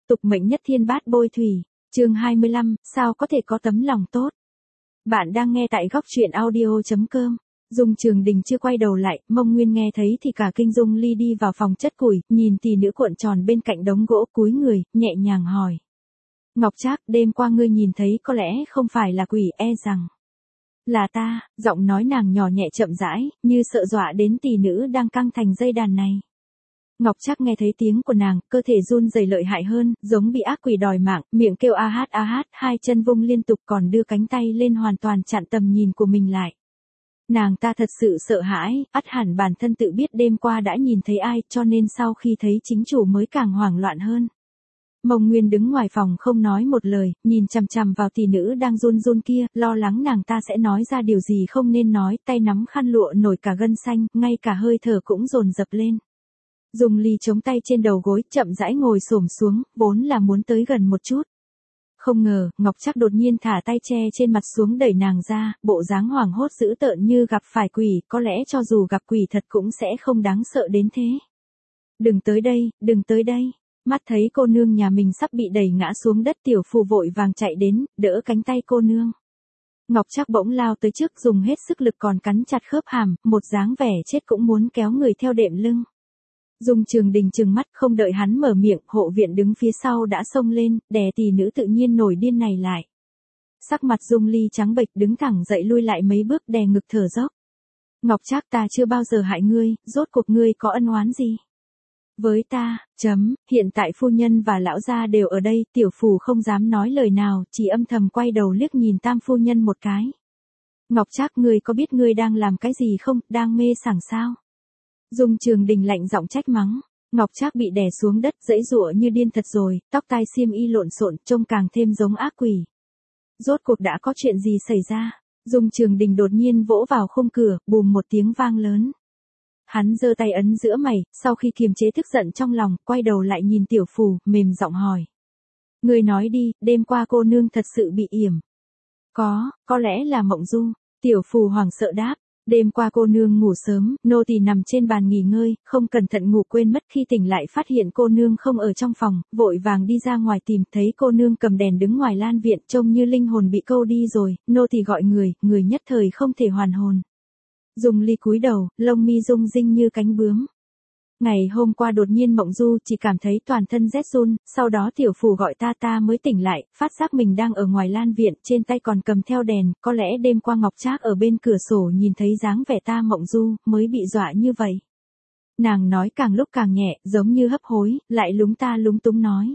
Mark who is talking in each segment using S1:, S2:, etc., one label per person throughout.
S1: tục mệnh nhất thiên bát bôi thủy. Chương 25, sao có thể có tấm lòng tốt. Bạn đang nghe tại góc truyện audio.com. Dung Trường Đình chưa quay đầu lại, Mông Nguyên nghe thấy thì cả kinh. Dung Ly đi vào phòng chất củi, nhìn tỷ nữ cuộn tròn bên cạnh đống gỗ, cúi người, nhẹ nhàng hỏi. Ngọc Trác, đêm qua ngươi nhìn thấy có lẽ không phải là quỷ, e rằng là ta. Giọng nói nàng nhỏ nhẹ chậm rãi, như sợ dọa đến tỷ nữ đang căng thành dây đàn này. Ngọc Trác nghe thấy tiếng của nàng, cơ thể run rẩy lợi hại hơn, giống bị ác quỷ đòi mạng, miệng kêu a hát, hai chân vung liên tục, còn đưa cánh tay lên hoàn toàn chặn tầm nhìn của mình lại. Nàng ta thật sự sợ hãi, ắt hẳn bản thân tự biết đêm qua đã nhìn thấy ai, cho nên sau khi thấy chính chủ mới càng hoảng loạn hơn. Mông Nguyên đứng ngoài phòng không nói một lời, nhìn chằm chằm vào tỷ nữ đang run run kia, lo lắng nàng ta sẽ nói ra điều gì không nên nói, tay nắm khăn lụa nổi cả gân xanh, ngay cả hơi thở cũng dồn dập lên. Dung Ly chống tay trên đầu gối, chậm rãi ngồi xổm xuống, vốn là muốn tới gần một chút. Không ngờ, Ngọc Trác đột nhiên thả tay che trên mặt xuống, đẩy nàng ra, bộ dáng hoảng hốt dữ tợn như gặp phải quỷ, có lẽ cho dù gặp quỷ thật cũng sẽ không đáng sợ đến thế. Đừng tới đây, đừng tới đây. Mắt thấy cô nương nhà mình sắp bị đẩy ngã xuống đất, Tiểu Phù vội vàng chạy đến, đỡ cánh tay cô nương. Ngọc Trác bỗng lao tới trước, dùng hết sức lực còn cắn chặt khớp hàm, một dáng vẻ chết cũng muốn kéo người theo đệm lưng. Dung Trường Đình trừng mắt, không đợi hắn mở miệng, hộ viện đứng phía sau đã xông lên, đè tỷ nữ tự nhiên nổi điên này lại. Sắc mặt Dung Ly trắng bệch, đứng thẳng dậy lui lại mấy bước, đè ngực thở dốc. Ngọc Trác, ta chưa bao giờ hại ngươi, rốt cuộc ngươi có ân oán gì với ta? Hiện tại phu nhân và lão gia đều ở đây, Tiểu Phù không dám nói lời nào, chỉ âm thầm quay đầu liếc nhìn Tam phu nhân một cái. Ngọc Trác, ngươi có biết ngươi đang làm cái gì không, đang mê sảng sao? Dung Trường Đình lạnh giọng trách mắng. Ngọc Trác bị đè xuống đất, giãy giụa như điên thật rồi, tóc tai xiêm y lộn xộn, trông càng thêm giống ác quỷ. Rốt cuộc đã có chuyện gì xảy ra? Dung Trường Đình đột nhiên vỗ vào khung cửa, bùm một tiếng vang lớn. Hắn giơ tay ấn giữa mày, sau khi kiềm chế tức giận trong lòng, quay đầu lại nhìn Tiểu Phù, mềm giọng hỏi. Ngươi nói đi, đêm qua cô nương thật sự bị yểm. Có lẽ là mộng du. Tiểu Phù hoảng sợ đáp. Đêm qua cô nương ngủ sớm, nô tỳ nằm trên bàn nghỉ ngơi, không cẩn thận ngủ quên mất, khi tỉnh lại phát hiện cô nương không ở trong phòng, vội vàng đi ra ngoài tìm, thấy cô nương cầm đèn đứng ngoài lan viện, trông như linh hồn bị câu đi rồi, nô tỳ gọi người nhất thời không thể hoàn hồn. Dung Ly cúi đầu, lông mi rung rinh như cánh bướm. Ngày hôm qua đột nhiên mộng du, chỉ cảm thấy toàn thân rét run, sau đó Tiểu Phù gọi ta mới tỉnh lại, phát giác mình đang ở ngoài lan viện, trên tay còn cầm theo đèn, có lẽ đêm qua Ngọc Trác ở bên cửa sổ nhìn thấy dáng vẻ ta mộng du, mới bị dọa như vậy. Nàng nói càng lúc càng nhẹ, giống như hấp hối, lại lúng ta lúng túng nói.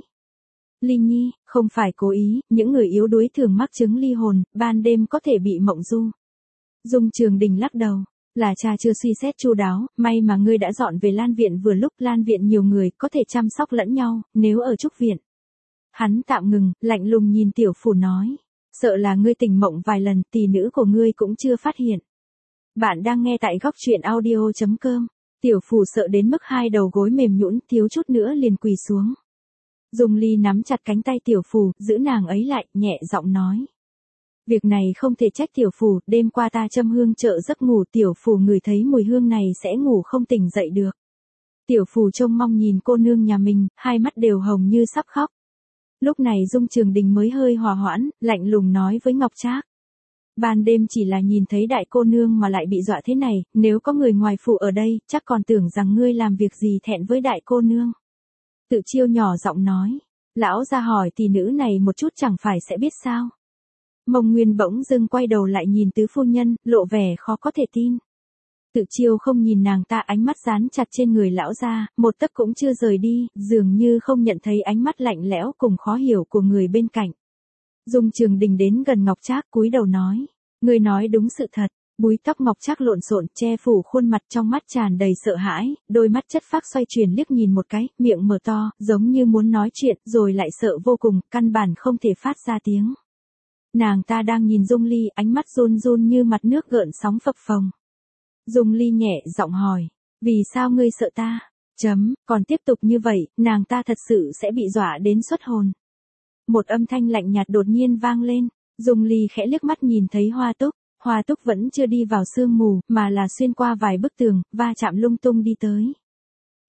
S1: Ly Nhi, không phải cố ý, những người yếu đuối thường mắc chứng ly hồn, ban đêm có thể bị mộng du. Dung Trường Đình lắc đầu. Là cha chưa suy xét chu đáo, may mà ngươi đã dọn về lan viện vừa lúc, lan viện nhiều người, có thể chăm sóc lẫn nhau, nếu ở trúc viện. Hắn tạm ngừng, lạnh lùng nhìn Tiểu Phù nói. Sợ là ngươi tỉnh mộng vài lần, tỷ nữ của ngươi cũng chưa phát hiện. Bạn đang nghe tại góc truyện audio.com. Tiểu Phù sợ đến mức hai đầu gối mềm nhũn, thiếu chút nữa liền quỳ xuống. Dung Ly nắm chặt cánh tay Tiểu Phù, giữ nàng ấy lại, nhẹ giọng nói. Việc này không thể trách Tiểu Phù, đêm qua ta châm hương trợ giấc ngủ, Tiểu Phù ngửi thấy mùi hương này sẽ ngủ không tỉnh dậy được. Tiểu Phù trông mong nhìn cô nương nhà mình, hai mắt đều hồng như sắp khóc. Lúc này Dung Trường Đình mới hơi hòa hoãn, lạnh lùng nói với Ngọc Trác. Ban đêm chỉ là nhìn thấy đại cô nương mà lại bị dọa thế này, nếu có người ngoài phủ ở đây, chắc còn tưởng rằng ngươi làm việc gì thẹn với đại cô nương. Tự Chiêu nhỏ giọng nói. Lão ra hỏi tỷ nữ này một chút chẳng phải sẽ biết sao. Mông Nguyên bỗng dưng quay đầu lại nhìn tứ phu nhân, lộ vẻ khó có thể tin. Tự Chiêu không nhìn nàng ta, ánh mắt dán chặt trên người lão gia, một tấc cũng chưa rời đi, dường như không nhận thấy ánh mắt lạnh lẽo cùng khó hiểu của người bên cạnh. Dung Trường Đình đến gần Ngọc Trác, cúi đầu nói, ngươi nói đúng sự thật. Búi tóc Ngọc Trác lộn xộn, che phủ khuôn mặt, trong mắt tràn đầy sợ hãi, đôi mắt chất phác xoay chuyển liếc nhìn một cái, miệng mở to, giống như muốn nói chuyện, rồi lại sợ vô cùng, căn bản không thể phát ra tiếng. Nàng ta đang nhìn Dung Ly, ánh mắt run run như mặt nước gợn sóng phập phồng. Dung Ly nhẹ giọng hỏi, vì sao ngươi sợ ta? Còn tiếp tục như vậy, nàng ta thật sự sẽ bị dọa đến xuất hồn. Một âm thanh lạnh nhạt đột nhiên vang lên, Dung Ly khẽ liếc mắt nhìn thấy Hoa Túc vẫn chưa đi vào sương mù, mà là xuyên qua vài bức tường, va chạm lung tung đi tới.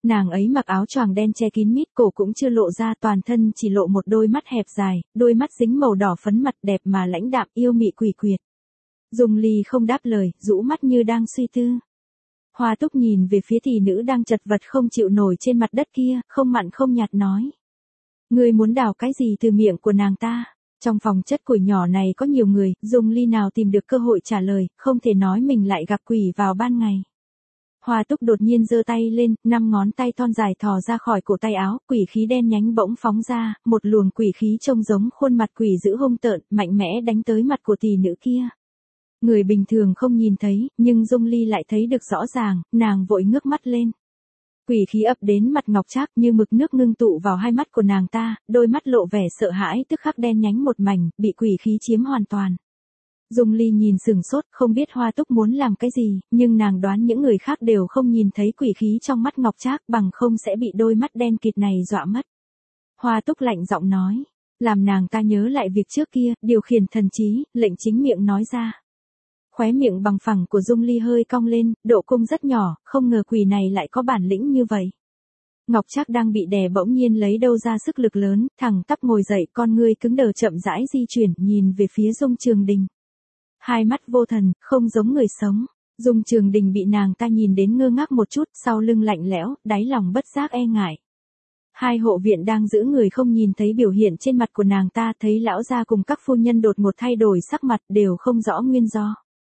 S1: Nàng ấy mặc áo choàng đen che kín mít, cổ cũng chưa lộ ra, toàn thân chỉ lộ một đôi mắt hẹp dài, đôi mắt dính màu đỏ phấn, mặt đẹp mà lãnh đạm, yêu mị quỷ quyệt. Dung Ly không đáp lời, rũ mắt như đang suy tư. Hoa Túc nhìn về phía tỷ nữ đang chật vật không chịu nổi trên mặt đất kia, không mặn không nhạt nói. Ngươi muốn đào cái gì từ miệng của nàng ta? Trong phòng chất củi nhỏ này có nhiều người, Dung Ly nào tìm được cơ hội trả lời, không thể nói mình lại gặp quỷ vào ban ngày. Hoa Túc đột nhiên giơ tay lên, 5 ngón tay thon dài thò ra khỏi cổ tay áo, quỷ khí đen nhánh bỗng phóng ra, một luồng quỷ khí trông giống khuôn mặt quỷ dữ hung tợn, mạnh mẽ đánh tới mặt của tỷ nữ kia. Người bình thường không nhìn thấy, nhưng Dung Ly lại thấy được rõ ràng, nàng vội ngước mắt lên. Quỷ khí ập đến mặt Ngọc Trác như mực nước ngưng tụ vào hai mắt của nàng ta, đôi mắt lộ vẻ sợ hãi tức khắc đen nhánh một mảnh, bị quỷ khí chiếm hoàn toàn. Dung Ly nhìn sửng sốt, không biết Hoa Túc muốn làm cái gì, nhưng nàng đoán những người khác đều không nhìn thấy quỷ khí trong mắt Ngọc Trác, bằng không sẽ bị đôi mắt đen kịt này dọa mất. Hoa Túc lạnh giọng nói, làm nàng ta nhớ lại việc trước kia, điều khiển thần trí, lệnh chính miệng nói ra. Khóe miệng bằng phẳng của Dung Ly hơi cong lên, độ cung rất nhỏ, không ngờ quỷ này lại có bản lĩnh như vậy. Ngọc Trác đang bị đè bỗng nhiên lấy đâu ra sức lực lớn, thẳng tắp ngồi dậy, con ngươi cứng đờ chậm rãi di chuyển, nhìn về phía Dung Trường Đình. Hai mắt vô thần, không giống người sống. Dung Trường Đình bị nàng ta nhìn đến ngơ ngác một chút, sau lưng lạnh lẽo, đáy lòng bất giác e ngại. Hai hộ viện đang giữ người không nhìn thấy biểu hiện trên mặt của nàng ta, thấy lão gia cùng các phu nhân đột ngột thay đổi sắc mặt, đều không rõ nguyên do.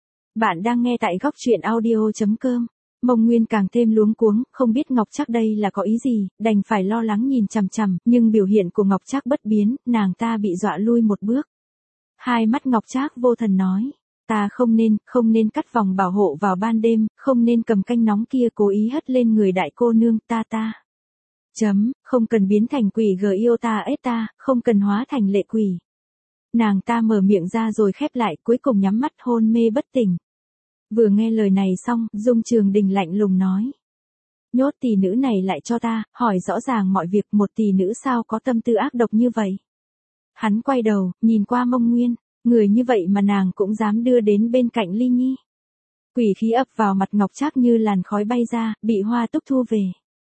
S1: Bạn đang nghe tại góc truyện audio.com. Mông Nguyên càng thêm luống cuống, không biết Ngọc Trác đây là có ý gì, đành phải lo lắng nhìn chằm chằm, nhưng biểu hiện của Ngọc Trác bất biến, nàng ta bị dọa lui một bước. Hai mắt Ngọc Trác vô thần nói, ta không nên cắt vòng bảo hộ vào ban đêm, không nên cầm canh nóng kia cố ý hất lên người đại cô nương, ta. Không cần biến thành quỷ Giota, không cần hóa thành lệ quỷ. Nàng ta mở miệng ra rồi khép lại, cuối cùng nhắm mắt hôn mê bất tỉnh. Vừa nghe lời này xong, Dung Trường Đình lạnh lùng nói. Nhốt tỷ nữ này lại cho ta, hỏi rõ ràng mọi việc, một tỷ nữ sao có tâm tư ác độc như vậy. Hắn quay đầu, nhìn qua Mông Nguyên, người như vậy mà nàng cũng dám đưa đến bên cạnh Ly Nhi. Quỷ khí ập vào mặt Ngọc Trác như làn khói bay ra, bị Hoa Túc thu về.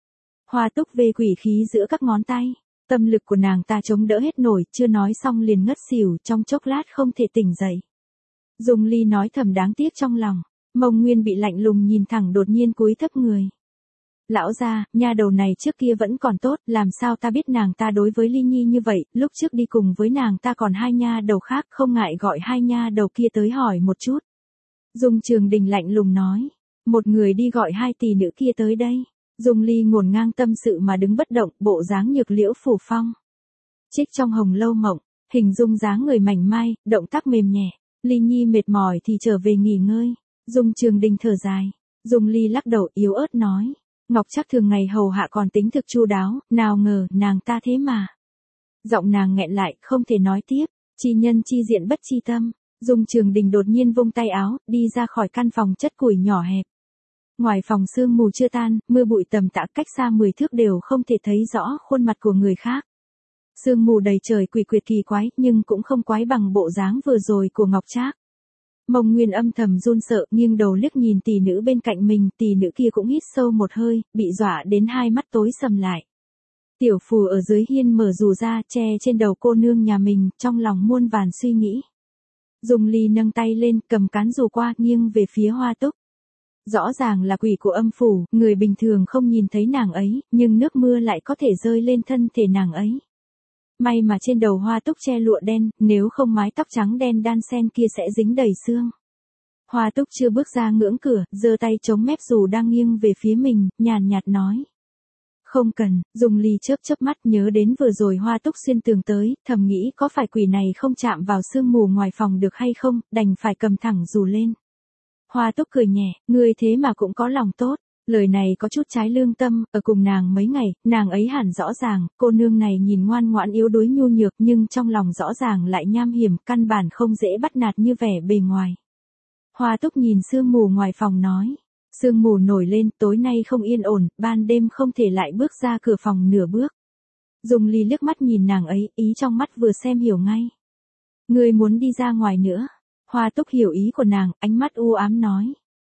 S1: Hoa Túc về quỷ khí giữa các ngón tay. Tâm lực của nàng ta chống đỡ hết nổi, chưa nói xong liền ngất xỉu, trong chốc lát không thể tỉnh dậy. Dung Ly nói thầm đáng tiếc trong lòng. Mông Nguyên bị lạnh lùng nhìn thẳng đột nhiên cúi thấp người. Lão gia, nha đầu này trước kia vẫn còn tốt, làm sao ta biết nàng ta đối với Ly Nhi như vậy, lúc trước đi cùng với nàng ta còn hai nha đầu khác, không ngại gọi hai nha đầu kia tới hỏi một chút. Dung Trường Đình lạnh lùng nói, một người đi gọi hai tỷ nữ kia tới đây. Dung Ly ngổn ngang tâm sự mà đứng bất động, bộ dáng nhược liễu phủ phong. Trích trong Hồng Lâu Mộng, hình dung dáng người mảnh mai, động tác mềm nhẹ. Ly Nhi mệt mỏi thì trở về nghỉ ngơi. Dung Trường Đình thở dài. Dung Ly lắc đầu yếu ớt nói. Ngọc Trác thường ngày hầu hạ còn tính thực chu đáo, nào ngờ nàng ta thế mà. Giọng nàng nghẹn lại, không thể nói tiếp. Chi nhân chi diện bất chi tâm. Dung Trường Đình đột nhiên vung tay áo, đi ra khỏi căn phòng chất củi nhỏ hẹp. Ngoài phòng sương mù chưa tan, mưa bụi tầm tã, cách xa 10 thước đều không thể thấy rõ khuôn mặt của người khác. Sương mù đầy trời quỷ quyệt kỳ quái, nhưng cũng không quái bằng bộ dáng vừa rồi của Ngọc Trác. Mông Nguyên âm thầm run sợ, nghiêng đầu liếc nhìn tỷ nữ bên cạnh mình, tỷ nữ kia cũng hít sâu một hơi, bị dọa đến hai mắt tối sầm lại. Tiểu Phù ở dưới hiên mở dù ra, che trên đầu cô nương nhà mình, trong lòng muôn vàn suy nghĩ. Dung Ly nâng tay lên, cầm cán dù qua, nghiêng về phía Hoa Túc. Rõ ràng là quỷ của âm phủ, người bình thường không nhìn thấy nàng ấy, nhưng nước mưa lại có thể rơi lên thân thể nàng ấy. May mà trên đầu Hoa Túc che lụa đen, nếu không mái tóc trắng đen đan xen kia sẽ dính đầy sương. Hoa Túc chưa bước ra ngưỡng cửa, giơ tay chống mép dù đang nghiêng về phía mình, nhàn nhạt nói. Không cần. Dung Ly chớp mắt nhớ đến vừa rồi Hoa Túc xuyên tường tới, thầm nghĩ có phải quỷ này không chạm vào sương mù ngoài phòng được hay không, đành phải cầm thẳng dù lên. Hoa Túc cười nhẹ, ngươi thế mà cũng có lòng tốt. Lời này có chút trái lương tâm, ở cùng nàng mấy ngày, nàng ấy hẳn rõ ràng, cô nương này nhìn ngoan ngoãn yếu đuối nhu nhược nhưng trong lòng rõ ràng lại nham hiểm, căn bản không dễ bắt nạt như vẻ bề ngoài. Hoa Túc nhìn sương mù ngoài phòng nói, sương mù nổi lên, tối nay không yên ổn, ban đêm không thể lại bước ra cửa phòng nửa bước. Dung Ly liếc mắt nhìn nàng ấy, ý trong mắt vừa xem hiểu ngay. Ngươi muốn đi ra ngoài nữa. Hoa Túc hiểu ý của nàng, ánh mắt u ám nói.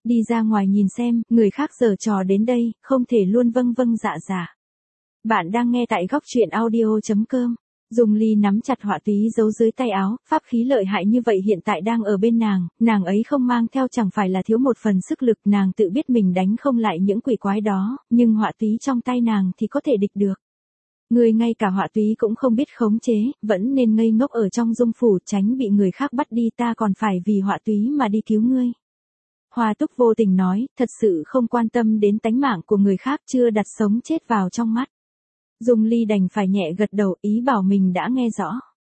S1: Đi ra ngoài nhìn xem, người khác giở trò đến đây, không thể luôn vâng vâng dạ dạ. Bạn đang nghe tại góc truyện audio.com. Dung Ly nắm chặt họa túy giấu dưới tay áo, pháp khí lợi hại như vậy hiện tại đang ở bên nàng ấy không mang theo chẳng phải là thiếu một phần sức lực, nàng tự biết mình đánh không lại những quỷ quái đó, nhưng họa túy trong tay nàng thì có thể địch được. Người ngay cả họa túy cũng không biết khống chế, vẫn nên ngây ngốc ở trong dung phủ tránh bị người khác bắt đi, ta còn phải vì họa túy mà đi cứu ngươi. Hoa Túc vô tình nói, thật sự không quan tâm đến tánh mạng của người khác, chưa đặt sống chết vào trong mắt. Dung Ly đành phải nhẹ gật đầu, ý bảo mình đã nghe rõ.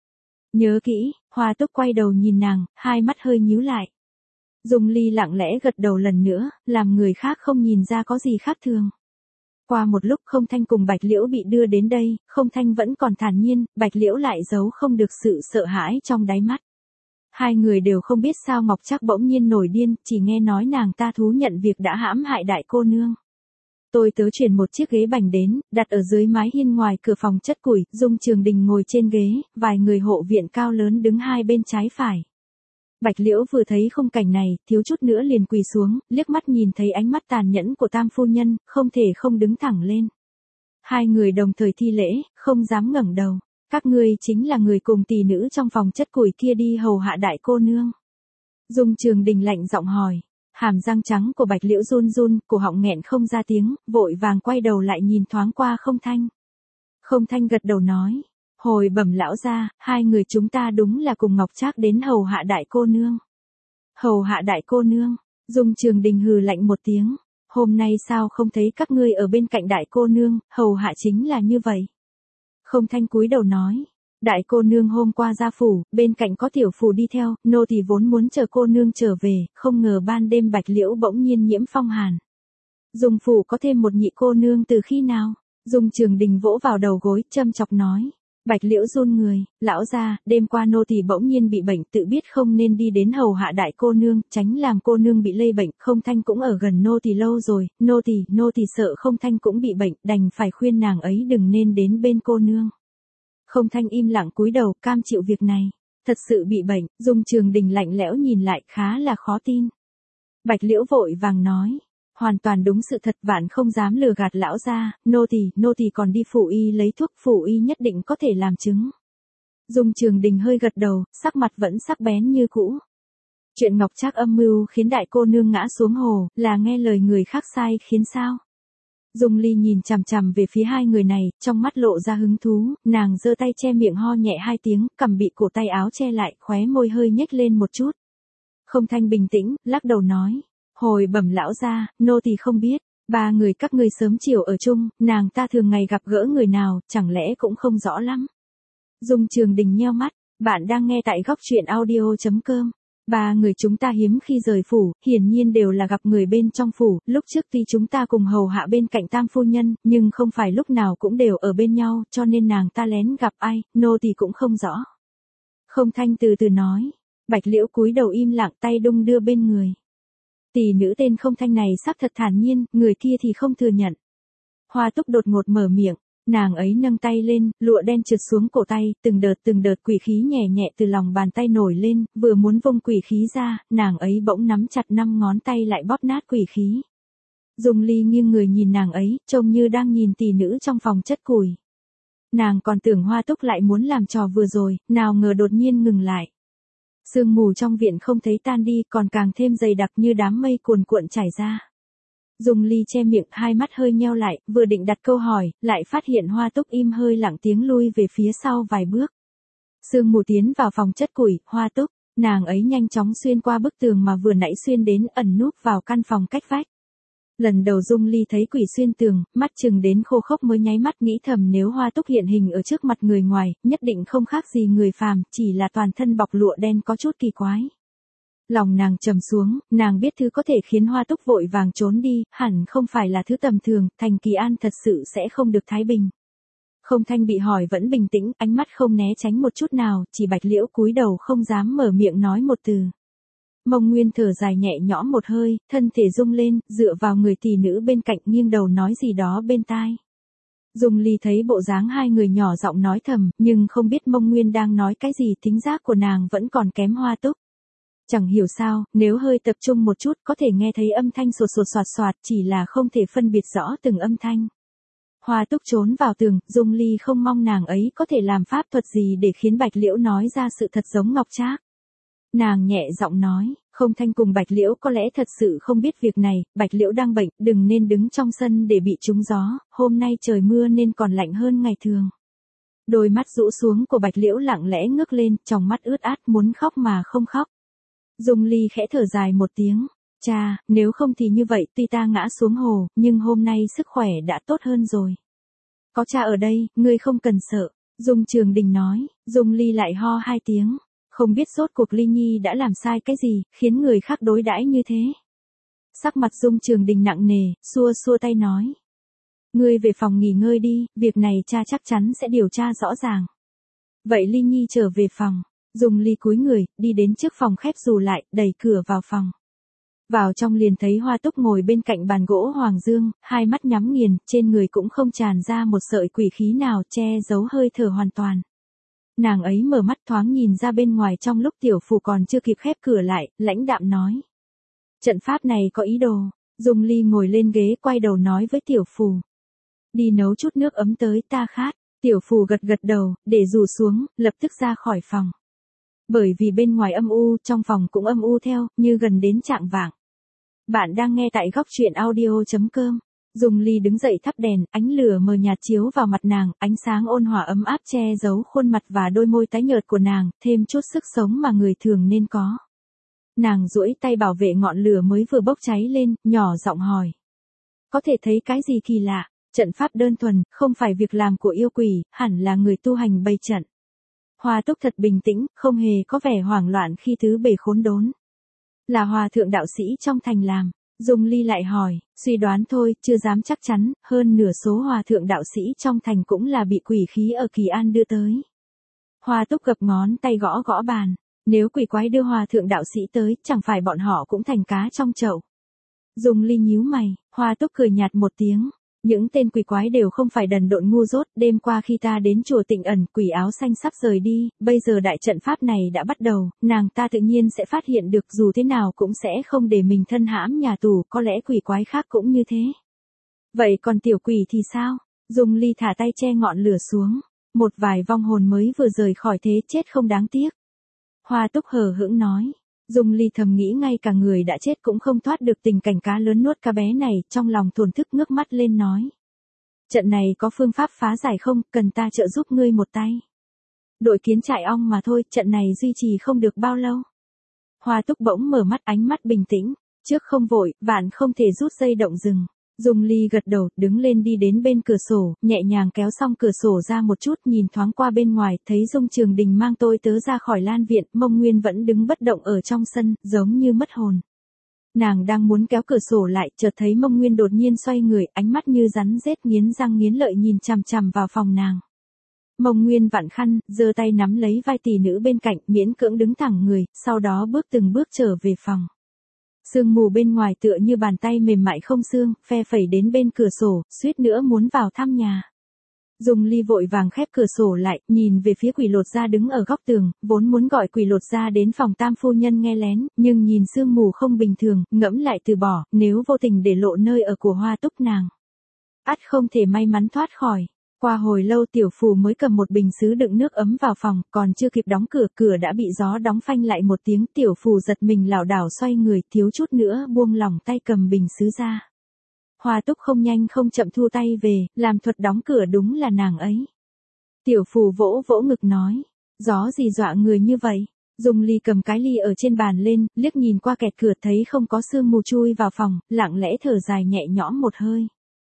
S1: Nhớ kỹ, Hoa Túc quay đầu nhìn nàng, hai mắt hơi nhíu lại. Dung Ly lặng lẽ gật đầu lần nữa, làm người khác không nhìn ra có gì khác thường. Qua một lúc Không Thanh cùng Bạch Liễu bị đưa đến đây, Không Thanh vẫn còn thản nhiên, Bạch Liễu lại giấu không được sự sợ hãi trong đáy mắt. Hai người đều không biết sao Ngọc Trác bỗng nhiên nổi điên, chỉ nghe nói nàng ta thú nhận việc đã hãm hại đại cô nương. Tôi tớ chuyển một chiếc ghế bành đến, đặt ở dưới mái hiên ngoài cửa phòng chất củi, Dung Trường Đình ngồi trên ghế, vài người hộ viện cao lớn đứng hai bên trái phải. Bạch Liễu vừa thấy khung cảnh này, thiếu chút nữa liền quỳ xuống, liếc mắt nhìn thấy ánh mắt tàn nhẫn của Tam phu nhân, không thể không đứng thẳng lên. Hai người đồng thời thi lễ, không dám ngẩng đầu. Các ngươi chính là người cùng tỷ nữ trong phòng chất củi kia đi hầu hạ đại cô nương. Dung Trường Đình lạnh giọng hỏi. Hàm răng trắng của Bạch Liễu run run, cổ họng nghẹn không ra tiếng, vội vàng quay đầu lại nhìn thoáng qua Không Thanh. Không Thanh gật đầu nói. Hồi bẩm lão gia, hai người chúng ta đúng là cùng Ngọc Trác đến hầu hạ đại cô nương. Hầu hạ đại cô nương, Dung Trường Đình hừ lạnh một tiếng. Hôm nay sao không thấy các ngươi ở bên cạnh đại cô nương, hầu hạ chính là như vậy. Không Thanh cúi đầu nói. Đại cô nương hôm qua ra phủ, bên cạnh có tiểu phù đi theo, nô tỳ vốn muốn chờ cô nương trở về, không ngờ ban đêm Bạch Liễu bỗng nhiên nhiễm phong hàn. Dung phủ có thêm một nhị cô nương từ khi nào? Dung Trường Đình vỗ vào đầu gối, châm chọc nói. Bạch Liễu run người, lão gia, đêm qua nô tỳ bỗng nhiên bị bệnh, tự biết không nên đi đến hầu hạ đại cô nương, tránh làm cô nương bị lây bệnh. Không Thanh cũng ở gần nô tỳ lâu rồi, nô tỳ sợ Không Thanh cũng bị bệnh, đành phải khuyên nàng ấy đừng nên đến bên cô nương. Không Thanh im lặng cúi đầu, cam chịu việc này. Thật sự bị bệnh, Dung Trường Đình lạnh lẽo nhìn lại, khá là khó tin. Bạch Liễu vội vàng nói. Hoàn toàn đúng sự thật, vạn không dám lừa gạt lão gia, nô tỳ còn đi phủ y lấy thuốc, phủ y nhất định có thể làm chứng. Dung Trường Đình hơi gật đầu, sắc mặt vẫn sắc bén như cũ. Chuyện Ngọc Trác âm mưu khiến đại cô nương ngã xuống hồ, là nghe lời người khác sai khiến sao? Dung Ly nhìn chằm chằm về phía hai người này, trong mắt lộ ra hứng thú, nàng giơ tay che miệng ho nhẹ hai tiếng, cằm bị cổ tay áo che lại, khóe môi hơi nhếch lên một chút. Không Thanh bình tĩnh, lắc đầu nói. Hồi bẩm lão gia, nô tỳ không biết, ba người các ngươi sớm chiều ở chung, nàng ta thường ngày gặp gỡ người nào, chẳng lẽ cũng không rõ lắm. Dung Trường Đình nheo mắt, bạn đang nghe tại góc truyện audio.com. Ba người chúng ta hiếm khi rời phủ, hiển nhiên đều là gặp người bên trong phủ, lúc trước tuy chúng ta cùng hầu hạ bên cạnh Tam phu nhân, nhưng không phải lúc nào cũng đều ở bên nhau, cho nên nàng ta lén gặp ai, nô tỳ cũng không rõ. Không Thanh từ từ nói, Bạch Liễu cúi đầu im lặng, tay đung đưa bên người. Tỷ nữ tên Không Thanh này sắp thật thản nhiên, người kia thì không thừa nhận. Hoa Túc đột ngột mở miệng, nàng ấy nâng tay lên, lụa đen trượt xuống cổ tay, từng đợt quỷ khí nhẹ nhẹ từ lòng bàn tay nổi lên, vừa muốn vung quỷ khí ra, nàng ấy bỗng nắm chặt 5 ngón tay lại bóp nát quỷ khí. Dung Ly nghiêng người nhìn nàng ấy, trông như đang nhìn tỷ nữ trong phòng chất củi. Nàng còn tưởng Hoa Túc lại muốn làm trò vừa rồi, nào ngờ đột nhiên ngừng lại. Sương mù trong viện không thấy tan đi, còn càng thêm dày đặc như đám mây cuồn cuộn trải ra. Dung Ly che miệng, hai mắt hơi nheo lại, vừa định đặt câu hỏi, lại phát hiện Hoa Túc im hơi lặng tiếng lui về phía sau vài bước. Sương mù tiến vào phòng chất củi, Hoa Túc, nàng ấy nhanh chóng xuyên qua bức tường mà vừa nãy xuyên đến, ẩn núp vào căn phòng cách vách. Lần đầu Dung Ly thấy quỷ xuyên tường, mắt chừng đến khô khốc mới nháy mắt, nghĩ thầm nếu Hoa Túc hiện hình ở trước mặt người ngoài, nhất định không khác gì người phàm, chỉ là toàn thân bọc lụa đen có chút kỳ quái. Lòng nàng trầm xuống, nàng biết thứ có thể khiến Hoa Túc vội vàng trốn đi, hẳn không phải là thứ tầm thường, thành Kỳ An thật sự sẽ không được thái bình. Không Thanh bị hỏi vẫn bình tĩnh, ánh mắt không né tránh một chút nào, chỉ Bạch Liễu cúi đầu không dám mở miệng nói một từ. Mông Nguyên thở dài nhẹ nhõm một hơi, thân thể rung lên, dựa vào người tỷ nữ bên cạnh nghiêng đầu nói gì đó bên tai. Dung Ly thấy bộ dáng hai người nhỏ giọng nói thầm, nhưng không biết Mông Nguyên đang nói cái gì, tính giác của nàng vẫn còn kém Hoa Túc. Chẳng hiểu sao, nếu hơi tập trung một chút có thể nghe thấy âm thanh sột sột soạt soạt, chỉ là không thể phân biệt rõ từng âm thanh. Hoa Túc trốn vào tường, Dung Ly không mong nàng ấy có thể làm pháp thuật gì để khiến Bạch Liễu nói ra sự thật giống Ngọc Trác. Nàng nhẹ giọng nói, không Thanh cùng Bạch Liễu có lẽ thật sự không biết việc này, Bạch Liễu đang bệnh, đừng nên đứng trong sân để bị trúng gió, hôm nay trời mưa nên còn lạnh hơn ngày thường. Đôi mắt rũ xuống của Bạch Liễu lặng lẽ ngước lên, trong mắt ướt át muốn khóc mà không khóc. Dung Ly khẽ thở dài một tiếng, cha, nếu không thì như vậy tuy ta ngã xuống hồ, nhưng hôm nay sức khỏe đã tốt hơn rồi. Có cha ở đây, ngươi không cần sợ, Dung Trường Đình nói. Dung Ly lại ho hai tiếng, không biết rốt cuộc Ly Nhi đã làm sai cái gì, khiến người khác đối đãi như thế. Sắc mặt Dung Trường Đình nặng nề, xua xua tay nói. Ngươi về phòng nghỉ ngơi đi, việc này cha chắc chắn sẽ điều tra rõ ràng. Vậy Ly Nhi trở về phòng. Dung Ly cúi người, đi đến trước phòng khép dù lại, đẩy cửa vào phòng. Vào trong liền thấy Hoa Túc ngồi bên cạnh bàn gỗ hoàng dương, hai mắt nhắm nghiền, trên người cũng không tràn ra một sợi quỷ khí nào, che giấu hơi thở hoàn toàn. Nàng ấy mở mắt thoáng nhìn ra bên ngoài trong lúc Tiểu Phù còn chưa kịp khép cửa lại, lãnh đạm nói. Trận pháp này có ý đồ. Dung Ly ngồi lên ghế quay đầu nói với Tiểu Phù. Đi nấu chút nước ấm tới, ta khát. Tiểu Phù gật gật đầu, để dù xuống, lập tức ra khỏi phòng. Bởi vì bên ngoài âm u, trong phòng cũng âm u theo, như gần đến chạng vạng. Bạn đang nghe tại góc truyện audio.com. Dung Ly đứng dậy thắp đèn, ánh lửa mờ nhạt chiếu vào mặt nàng, ánh sáng ôn hòa ấm áp che giấu khuôn mặt và đôi môi tái nhợt của nàng, thêm chút sức sống mà người thường nên có. Nàng duỗi tay bảo vệ ngọn lửa mới vừa bốc cháy lên, nhỏ giọng hỏi. Có thể thấy cái gì kỳ lạ? Trận pháp đơn thuần, không phải việc làm của yêu quỷ, hẳn là người tu hành bày trận. Hoa Túc thật bình tĩnh, không hề có vẻ hoảng loạn khi tứ bề khốn đốn. Là hòa thượng đạo sĩ trong thành làm. Dung Ly lại hỏi, suy đoán thôi, chưa dám chắc chắn, hơn nửa số hòa thượng đạo sĩ trong thành cũng là bị quỷ khí ở Kỳ An đưa tới. Hoa Túc gập ngón tay gõ gõ bàn, nếu quỷ quái đưa hòa thượng đạo sĩ tới, chẳng phải bọn họ cũng thành cá trong chậu. Dung Ly nhíu mày, Hoa Túc cười nhạt một tiếng. Những tên quỷ quái đều không phải đần độn ngu dốt, đêm qua khi ta đến chùa Tịnh Ẩn, quỷ áo xanh sắp rời đi, bây giờ đại trận pháp này đã bắt đầu, nàng ta tự nhiên sẽ phát hiện được, dù thế nào cũng sẽ không để mình thân hãm nhà tù, có lẽ quỷ quái khác cũng như thế. Vậy còn tiểu quỷ thì sao? Dung Ly thả tay che ngọn lửa xuống, một vài vong hồn mới vừa rời khỏi thế chết không đáng tiếc. Hoa Túc hờ hững nói. Dung Ly thầm nghĩ ngay cả người đã chết cũng không thoát được tình cảnh cá lớn nuốt cá bé này, trong lòng thổn thức ngước mắt lên nói. Trận này có phương pháp phá giải không, cần ta trợ giúp ngươi một tay. Đội kiến trại ong mà thôi, trận này duy trì không được bao lâu. Hoa Túc bỗng mở mắt, ánh mắt bình tĩnh, trước không vội, vạn không thể rút dây động rừng. Dung Ly gật đầu, đứng lên đi đến bên cửa sổ, nhẹ nhàng kéo xong cửa sổ ra một chút, nhìn thoáng qua bên ngoài, thấy Dung Trường Đình mang tôi tớ ra khỏi lan viện, Mông Nguyên vẫn đứng bất động ở trong sân, giống như mất hồn. Nàng đang muốn kéo cửa sổ lại, chợt thấy Mông Nguyên đột nhiên xoay người, ánh mắt như rắn rết nghiến răng nghiến lợi nhìn chằm chằm vào phòng nàng. Mông Nguyên vặn khăn, giơ tay nắm lấy vai tỷ nữ bên cạnh, miễn cưỡng đứng thẳng người, sau đó bước từng bước trở về phòng. Sương mù bên ngoài tựa như bàn tay mềm mại không xương, phe phẩy đến bên cửa sổ, suýt nữa muốn vào thăm nhà. Dung Ly vội vàng khép cửa sổ lại, nhìn về phía Quỷ Lột Gia đứng ở góc tường, vốn muốn gọi Quỷ Lột Gia đến phòng Tam phu nhân nghe lén, nhưng nhìn sương mù không bình thường, ngẫm lại từ bỏ, nếu vô tình để lộ nơi ở của Hoa Túc nàng. Ắt không thể may mắn thoát khỏi. Qua hồi lâu Tiểu Phù mới cầm một bình sứ đựng nước ấm vào phòng, còn chưa kịp đóng cửa, cửa đã bị gió đóng phanh lại một tiếng, Tiểu Phù giật mình lảo đảo xoay người, thiếu chút nữa buông lỏng tay cầm bình sứ ra. Hoa Túc không nhanh không chậm thu tay về, làm thuật đóng cửa đúng là nàng ấy. Tiểu Phù vỗ vỗ ngực nói, gió gì dọa người như vậy? Dung Ly cầm cái ly ở trên bàn lên, liếc nhìn qua kẹt cửa thấy không có sương mù chui vào phòng, lặng lẽ thở dài nhẹ nhõm một hơi.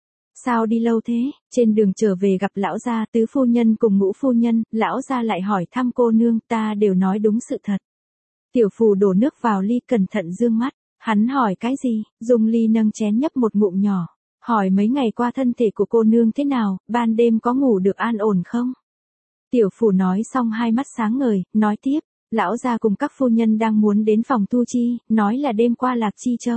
S1: Sao đi lâu thế? Trên đường trở về gặp lão gia, tứ phu nhân cùng ngũ phu nhân, lão gia lại hỏi thăm cô nương, ta đều nói đúng sự thật. Tiểu Phù đổ nước vào ly cẩn thận dương mắt, hắn hỏi cái gì? Dung Ly nâng chén nhấp một ngụm nhỏ, hỏi mấy ngày qua thân thể của cô nương thế nào, ban đêm có ngủ được an ổn không? Tiểu Phù nói xong hai mắt sáng ngời, nói tiếp, lão gia cùng các phu nhân đang muốn đến phòng tu chi, nói là đêm qua Lạc Chi Châu.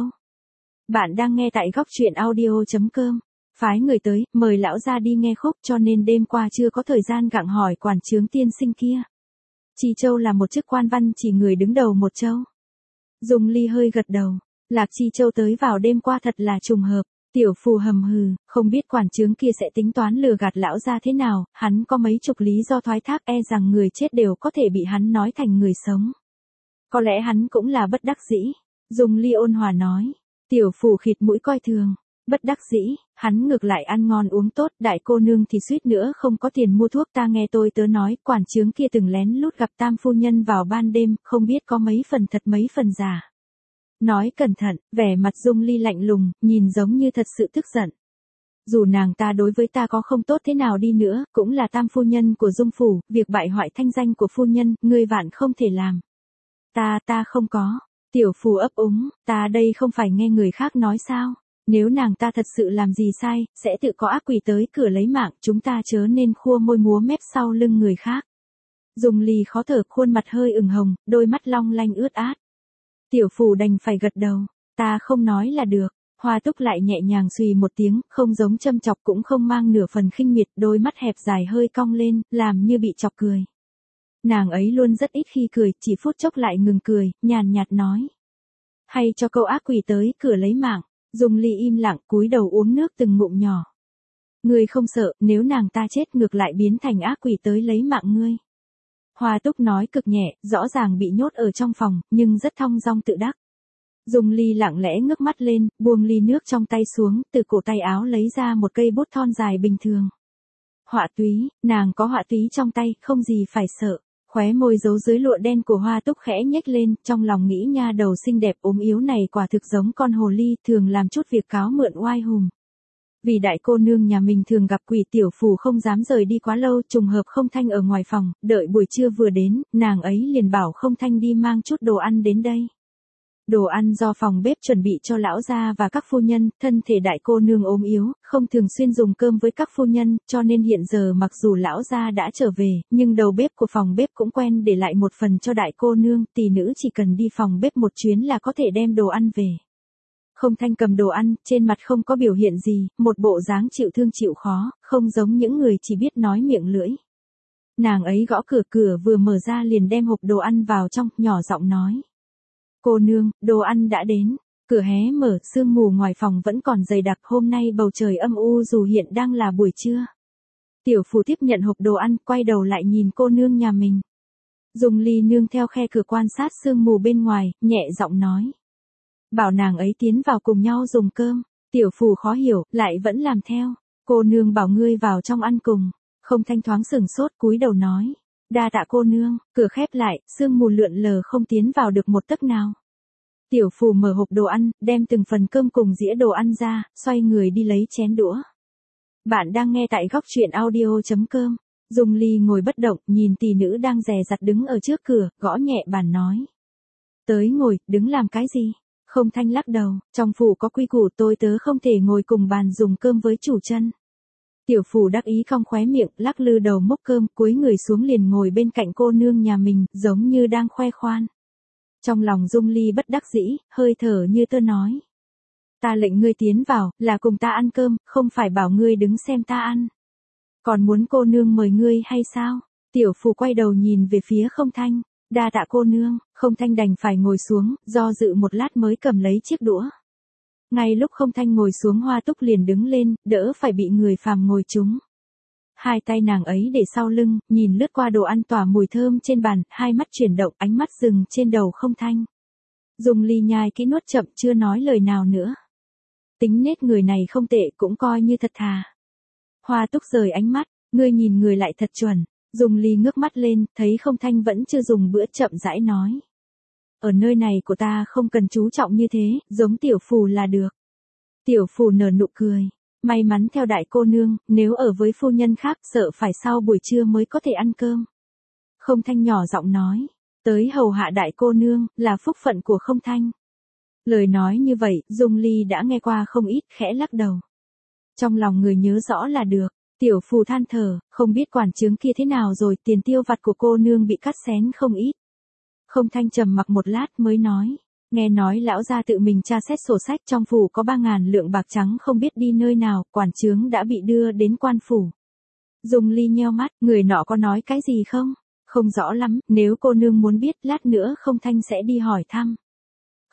S1: Bạn đang nghe tại góc truyện audio.com. Phái người tới, mời lão gia đi nghe khúc, cho nên đêm qua chưa có thời gian gặng hỏi quản chướng tiên sinh kia. Chi Châu là một chức quan văn chỉ người đứng đầu một châu. Dung Ly hơi gật đầu. Lạc Chi Châu tới vào đêm qua thật là trùng hợp. Tiểu Phù hầm hừ, không biết quản trướng kia sẽ tính toán lừa gạt lão gia thế nào, hắn có mấy chục lý do thoái thác e rằng người chết đều có thể bị hắn nói thành người sống. Có lẽ hắn cũng là bất đắc dĩ. Dung Ly ôn hòa nói. Tiểu Phù khịt mũi coi thường. Bất đắc dĩ, hắn ngược lại ăn ngon uống tốt, đại cô nương thì suýt nữa không có tiền mua thuốc, ta nghe tôi tớ nói, quản trướng kia từng lén lút gặp tam phu nhân vào ban đêm, không biết có mấy phần thật mấy phần giả. Nói cẩn thận, vẻ mặt Dung Ly lạnh lùng, nhìn giống như thật sự tức giận. Dù nàng ta đối với ta có không tốt thế nào đi nữa, cũng là tam phu nhân của Dung phủ, việc bại hoại thanh danh của phu nhân, ngươi vạn không thể làm. Ta không có. Tiểu Phù ấp úng, ta đây không phải nghe người khác nói sao? Nếu nàng ta thật sự làm gì sai, sẽ tự có ác quỷ tới cửa lấy mạng, chúng ta chớ nên khua môi múa mép sau lưng người khác. Dung Ly khó thở, khuôn mặt hơi ửng hồng, đôi mắt long lanh ướt át. Tiểu Phù đành phải gật đầu, ta không nói là được. Hoa Túc lại nhẹ nhàng xùy một tiếng, không giống châm chọc cũng không mang nửa phần khinh miệt, đôi mắt hẹp dài hơi cong lên, làm như bị chọc cười. Nàng ấy luôn rất ít khi cười, chỉ phút chốc lại ngừng cười, nhàn nhạt nói. Hay cho câu ác quỷ tới cửa lấy mạng. Dung Ly im lặng, cúi đầu uống nước từng ngụm nhỏ. Ngươi không sợ, nếu nàng ta chết ngược lại biến thành ác quỷ tới lấy mạng ngươi. Hoa Túc nói cực nhẹ, rõ ràng bị nhốt ở trong phòng, nhưng rất thong dong tự đắc. Dung Ly lặng lẽ ngước mắt lên, buông ly nước trong tay xuống, từ cổ tay áo lấy ra một cây bút thon dài bình thường. Họa túy, nàng có họa túy trong tay, không gì phải sợ. Khóe môi giấu dưới lụa đen của Hoa Túc khẽ nhếch lên, trong lòng nghĩ nha đầu xinh đẹp ốm yếu này quả thực giống con hồ ly, thường làm chút việc cáo mượn oai hùng. Vì đại cô nương nhà mình thường gặp quỷ, Tiểu Phù không dám rời đi quá lâu, trùng hợp Không Thanh ở ngoài phòng, đợi buổi trưa vừa đến, nàng ấy liền bảo Không Thanh đi mang chút đồ ăn đến đây. Đồ ăn do phòng bếp chuẩn bị cho lão gia và các phu nhân, thân thể đại cô nương ốm yếu, không thường xuyên dùng cơm với các phu nhân, cho nên hiện giờ mặc dù lão gia đã trở về, nhưng đầu bếp của phòng bếp cũng quen để lại một phần cho đại cô nương, tỷ nữ chỉ cần đi phòng bếp một chuyến là có thể đem đồ ăn về. Không Thanh cầm đồ ăn, trên mặt không có biểu hiện gì, một bộ dáng chịu thương chịu khó, không giống những người chỉ biết nói miệng lưỡi. Nàng ấy gõ cửa, cửa vừa mở ra liền đem hộp đồ ăn vào trong, nhỏ giọng nói. Cô nương, đồ ăn đã đến. Cửa hé mở, sương mù ngoài phòng vẫn còn dày đặc, hôm nay bầu trời âm u dù hiện đang là buổi trưa. Tiểu Phù tiếp nhận hộp đồ ăn, quay đầu lại nhìn cô nương nhà mình. Dung Ly nương theo khe cửa quan sát sương mù bên ngoài, nhẹ giọng nói. Bảo nàng ấy tiến vào cùng nhau dùng cơm. Tiểu Phù khó hiểu, lại vẫn làm theo. Cô nương bảo ngươi vào trong ăn cùng. Không Thanh thoáng sửng sốt, cúi đầu nói. Đa tạ cô nương, cửa khép lại, sương mù lượn lờ không tiến vào được một tấc nào. Tiểu Phù mở hộp đồ ăn, đem từng phần cơm cùng dĩa đồ ăn ra, xoay người đi lấy chén đũa. Bạn đang nghe tại góc truyện audio.com. Dung Ly ngồi bất động, nhìn tỷ nữ đang dè dặt đứng ở trước cửa, gõ nhẹ bàn nói. Tới ngồi, đứng làm cái gì? Không Thanh lắc đầu, trong phủ có quy củ, tôi tớ không thể ngồi cùng bàn dùng cơm với chủ chân. Tiểu Phù đắc ý cong khóe miệng, lắc lư đầu múc cơm, cúi người xuống liền ngồi bên cạnh cô nương nhà mình, giống như đang khoe khoan. Trong lòng Dung Ly bất đắc dĩ, hơi thở như tơ nói. Ta lệnh ngươi tiến vào, là cùng ta ăn cơm, không phải bảo ngươi đứng xem ta ăn. Còn muốn cô nương mời ngươi hay sao? Tiểu Phù quay đầu nhìn về phía Không Thanh. Đa tạ cô nương, Không Thanh đành phải ngồi xuống, do dự một lát mới cầm lấy chiếc đũa. Ngay lúc Không Thanh ngồi xuống, Hoa Túc liền đứng lên, đỡ phải bị người phàm ngồi trúng. Hai tay nàng ấy để sau lưng, nhìn lướt qua đồ ăn tỏa mùi thơm trên bàn, hai mắt chuyển động, ánh mắt dừng trên đầu Không Thanh. Dung Ly nhai kỹ nuốt chậm, chưa nói lời nào nữa. Tính nết người này không tệ, cũng coi như thật thà. Hoa Túc rời ánh mắt, ngươi nhìn người lại thật chuẩn. Dung Ly ngước mắt lên, thấy Không Thanh vẫn chưa dùng bữa, chậm rãi nói. Ở nơi này của ta không cần chú trọng như thế, giống Tiểu Phù là được. Tiểu Phù nở nụ cười. May mắn theo đại cô nương, nếu ở với phu nhân khác sợ phải sau buổi trưa mới có thể ăn cơm. Không Thanh nhỏ giọng nói. Tới hầu hạ đại cô nương, là phúc phận của Không Thanh. Lời nói như vậy, Dung Ly đã nghe qua không ít, khẽ lắc đầu. Trong lòng người nhớ rõ là được. Tiểu Phù than thở, không biết quản trướng kia thế nào rồi, tiền tiêu vặt của cô nương bị cắt xén không ít. Không Thanh trầm mặc một lát mới nói. Nghe nói lão gia tự mình tra xét sổ sách, trong phủ có 3.000 lượng bạc trắng không biết đi nơi nào, quản trướng đã bị đưa đến quan phủ. Dung Ly nheo mắt, người nọ có nói cái gì không? Không rõ lắm, nếu cô nương muốn biết, lát nữa Không Thanh sẽ đi hỏi thăm.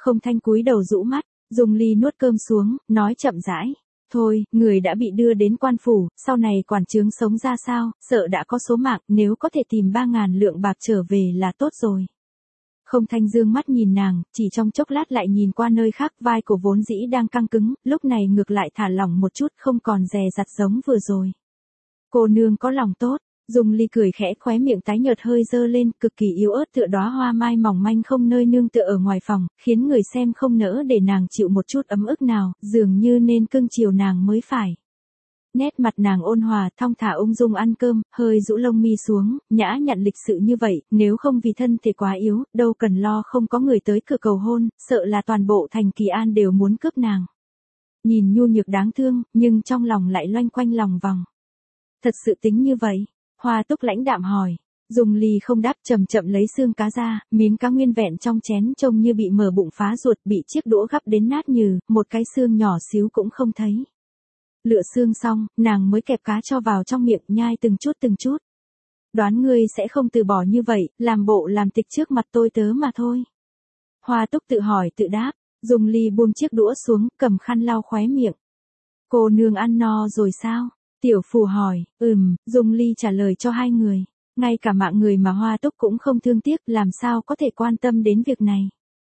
S1: Không Thanh cúi đầu rũ mắt, Dung Ly nuốt cơm xuống, nói chậm rãi. Thôi, người đã bị đưa đến quan phủ, sau này quản chướng sống ra sao, sợ đã có số mạng, nếu có thể tìm 3.000 lượng bạc trở về là tốt rồi. Không Thanh dương mắt nhìn nàng, chỉ trong chốc lát lại nhìn qua nơi khác, vai cổ vốn dĩ đang căng cứng, lúc này ngược lại thả lỏng một chút, không còn dè dặt giống vừa rồi. Cô nương có lòng tốt. Dung Ly cười khẽ, khóe miệng tái nhợt hơi dơ lên, cực kỳ yếu ớt tựa đóa hoa mai mỏng manh không nơi nương tựa ở ngoài phòng, khiến người xem không nỡ để nàng chịu một chút ấm ức nào, dường như nên cưng chiều nàng mới phải. Nét mặt nàng ôn hòa, thong thả ung dung ăn cơm, hơi rũ lông mi xuống, nhã nhặn lịch sự như vậy, nếu không vì thân thể quá yếu, đâu cần lo không có người tới cửa cầu hôn, sợ là toàn bộ thành Kỳ An đều muốn cướp nàng. Nhìn nhu nhược đáng thương, nhưng trong lòng lại loanh quanh lòng vòng. Thật sự tính như vậy? Hoa Túc lãnh đạm hỏi. Dung Ly không đáp, chậm chậm lấy xương cá ra, miếng cá nguyên vẹn trong chén trông như bị mở bụng phá ruột, bị chiếc đũa gắp đến nát nhừ, một cái xương nhỏ xíu cũng không thấy. Lựa xương xong, nàng mới kẹp cá cho vào trong miệng, nhai từng chút từng chút. Đoán ngươi sẽ không từ bỏ như vậy, làm bộ làm tịch trước mặt tôi tớ mà thôi. Hoa Túc tự hỏi tự đáp. Dung Ly buông chiếc đũa xuống, cầm khăn lau khóe miệng. Cô nương ăn no rồi sao? Tiểu Phù hỏi. Dung Ly trả lời cho hai người. Ngay cả mạng người mà Hoa Túc cũng không thương tiếc, làm sao có thể quan tâm đến việc này.